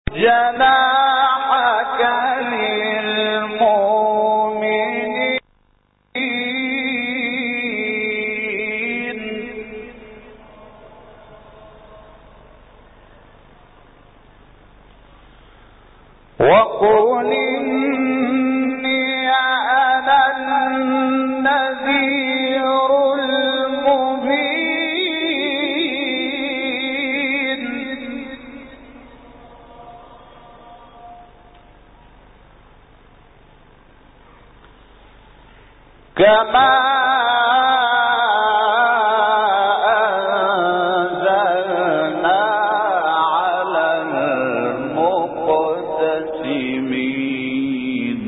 جناحك للمؤمنين وقل إني أنا النذير المبين كما أنزلنا على المقتسمين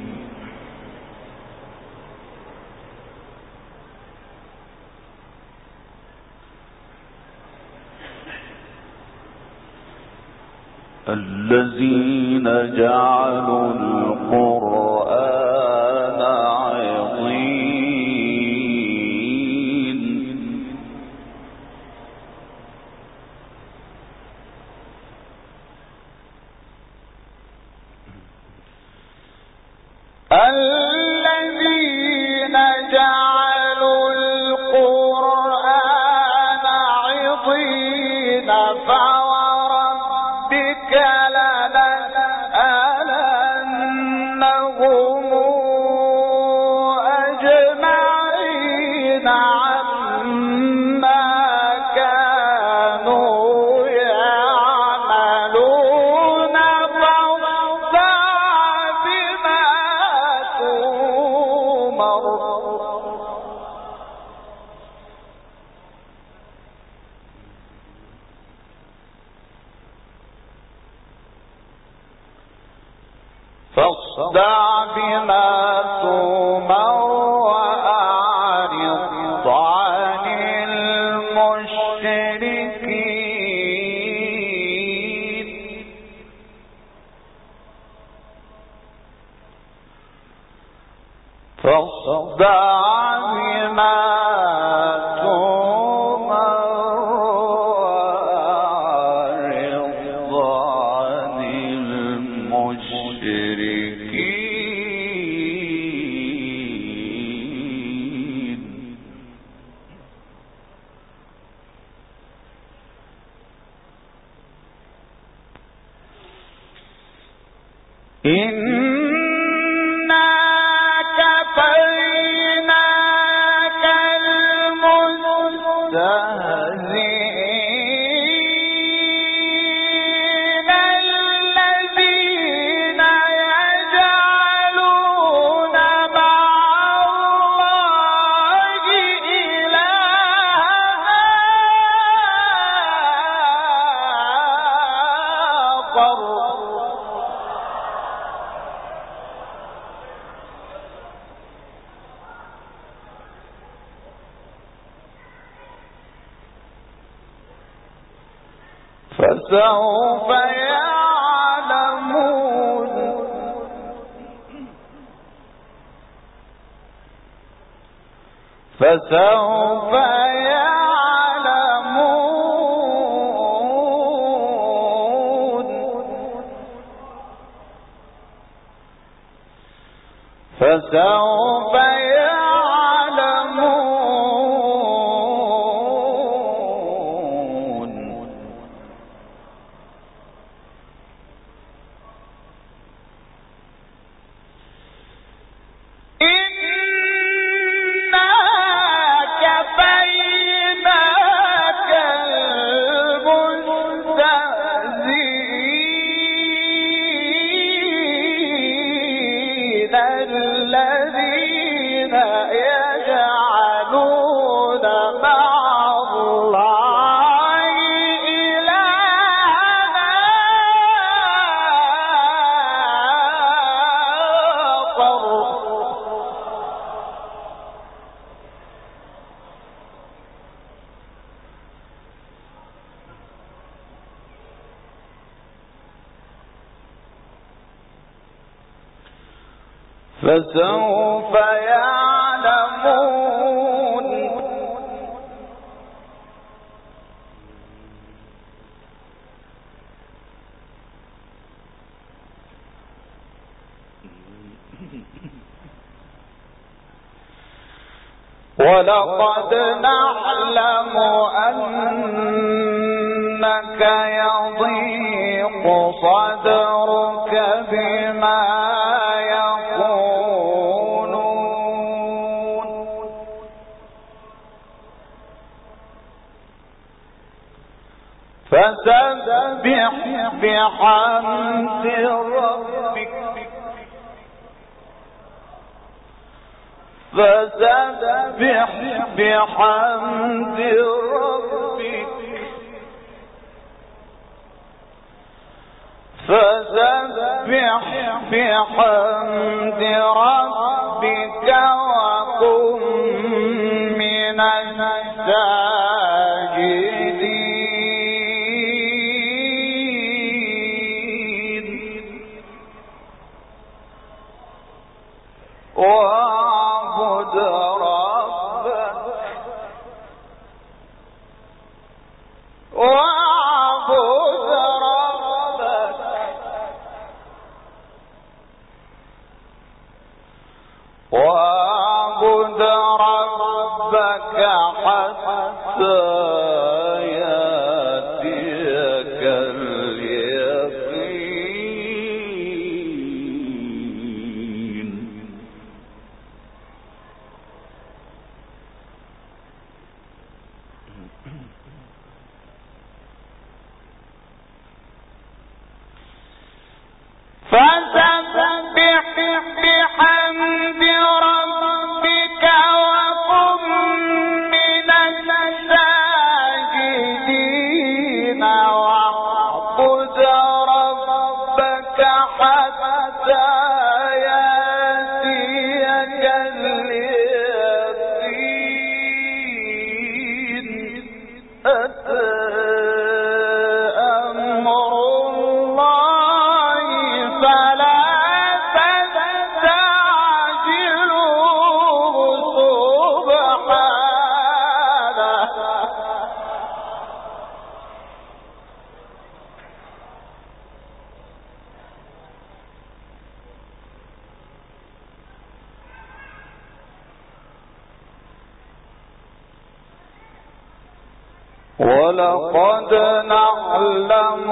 الذين جعلوا القرآن عضين الذين جعلوا القرآن عضين فوربك لنسألنهم أجمعين عما كانوا يعملون فاصدع بما تؤمر فاصدع بما تؤمر وأعرض عن المشركين فاصدع بما تؤمر وأعرض عن المشركين إنا كفيناك المستهزئين الذين يجعلون مع الله إلها آخر فسوف يعلمون فسوف يعلمون فسوف يعلمون إنا كفيناك المستهزئين الذين يجعلون مع الله إلها آخر فسوف يعلمون ولقد نعلم أنك يضيق صدرك بما يقولون فسبح بحمد ربك وكن من الساجدين واعبد ربك حتى يأتيك اليقين فسبح بحمد ربك وكن من الساجدين واعبد ربك حتى يأتيك اليقين أتى أمر الله فلا تستعجلوه سبحانه ولقد نعلم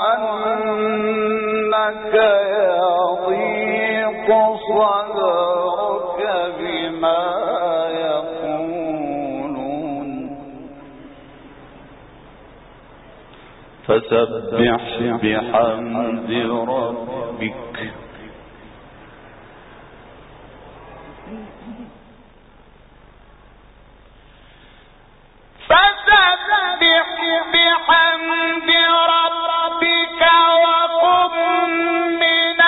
أنك يضيق صدرك بما يقولون فسبح بحمد ربك وكن من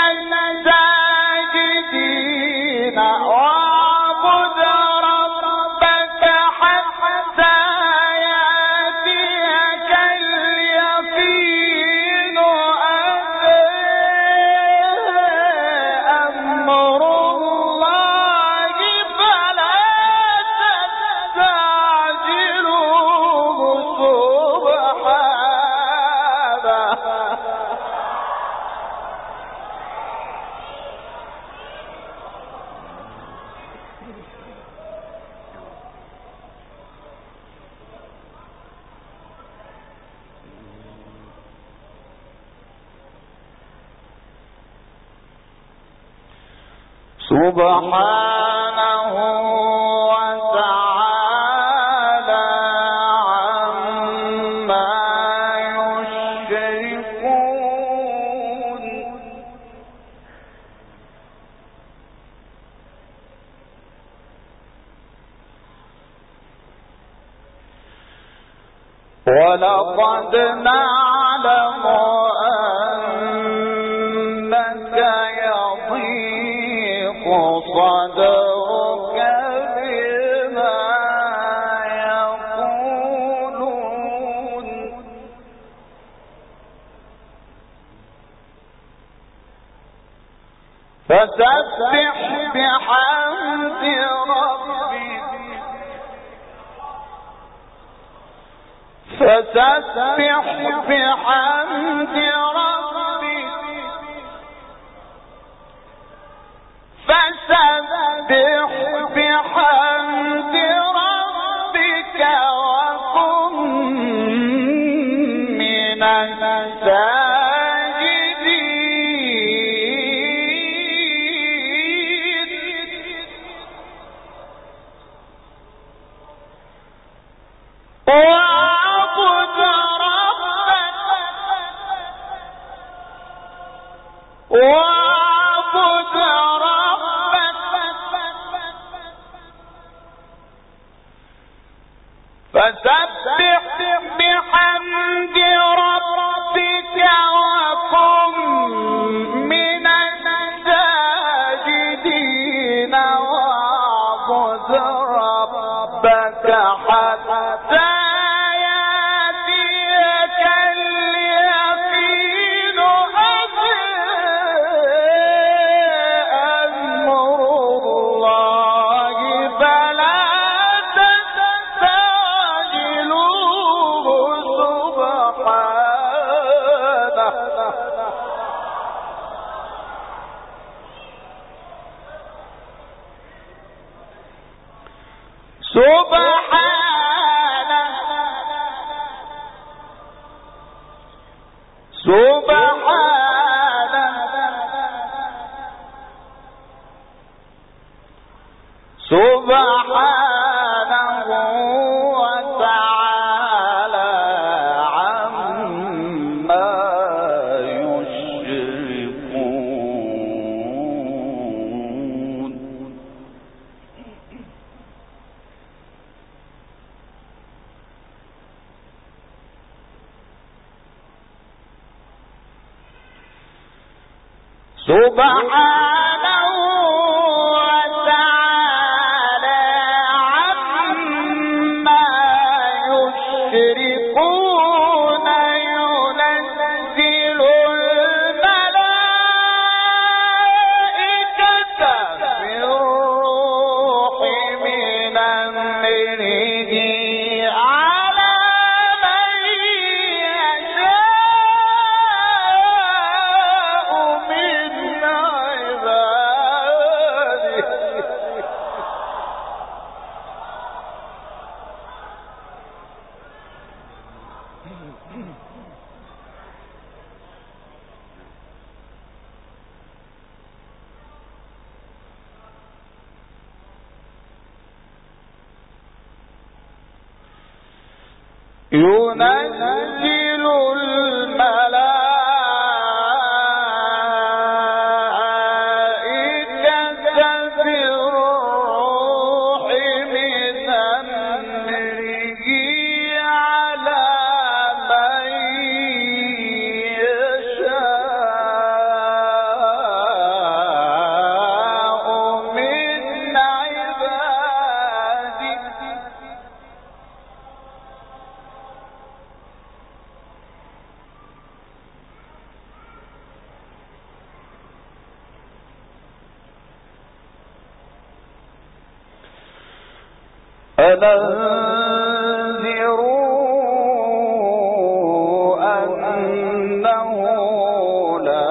الساجدين واعبد ربك حتى يأتيك اليقين أتى أمر الله فلا تستعجلوه سبحانه سبحانه وتعالى عما يشركون ولقد نعلم أنك يضيق صدرك بما يقولون فسبح بحمد ربك فسبح واعبد ربك فسبح بحمد ربك وكن من الساجدين واعبد ربك حتى يأتيك اليقين أمر الله فلا تستعجلوه سبحانه وتعالى عما يشركون سبحانه وتعالى عما يشركون ينزل الملائكة بالروح من أمره على من يشاء من عباده ينزل الملائكة بالروح من أمره على من يشاء من عباده أنذروا أنه لا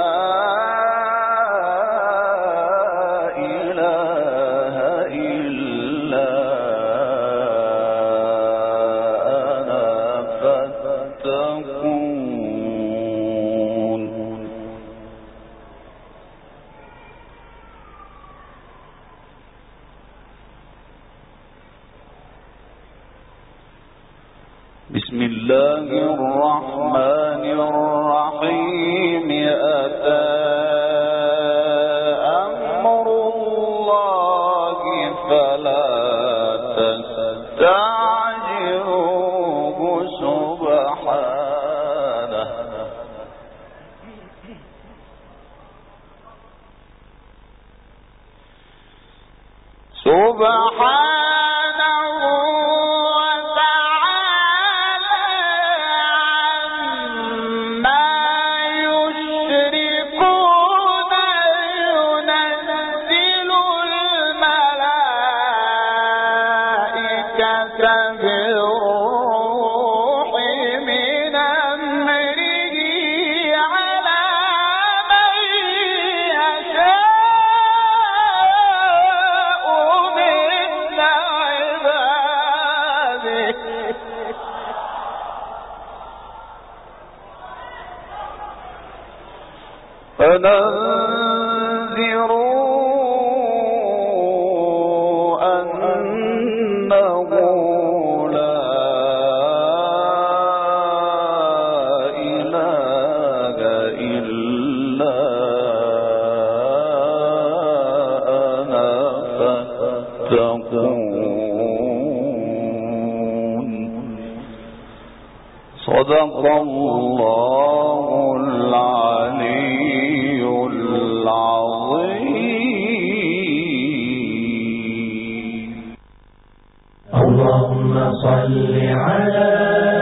إله إلا أنا فاتقون بسم الله الرحمن الرحيم أتى أمر الله فلا تستعجلوه سبحانه وتعالى عما يشركون ينزل الملائكة بالروح من أمره على من يشاء من عباده فننذروا أنه لا إله إلا أنا فاتقون بسم الله الرحمن الرحيم أتى أمر الله فلا تستعجلوه سبحانه وتعالى عما يشركون ينزل الملائكة بالروح من أمره على من يشاء من عباده فننذروا أنه لا إله إلا أنا فاتقون صدق الله العلي العظيم. اللهم صل على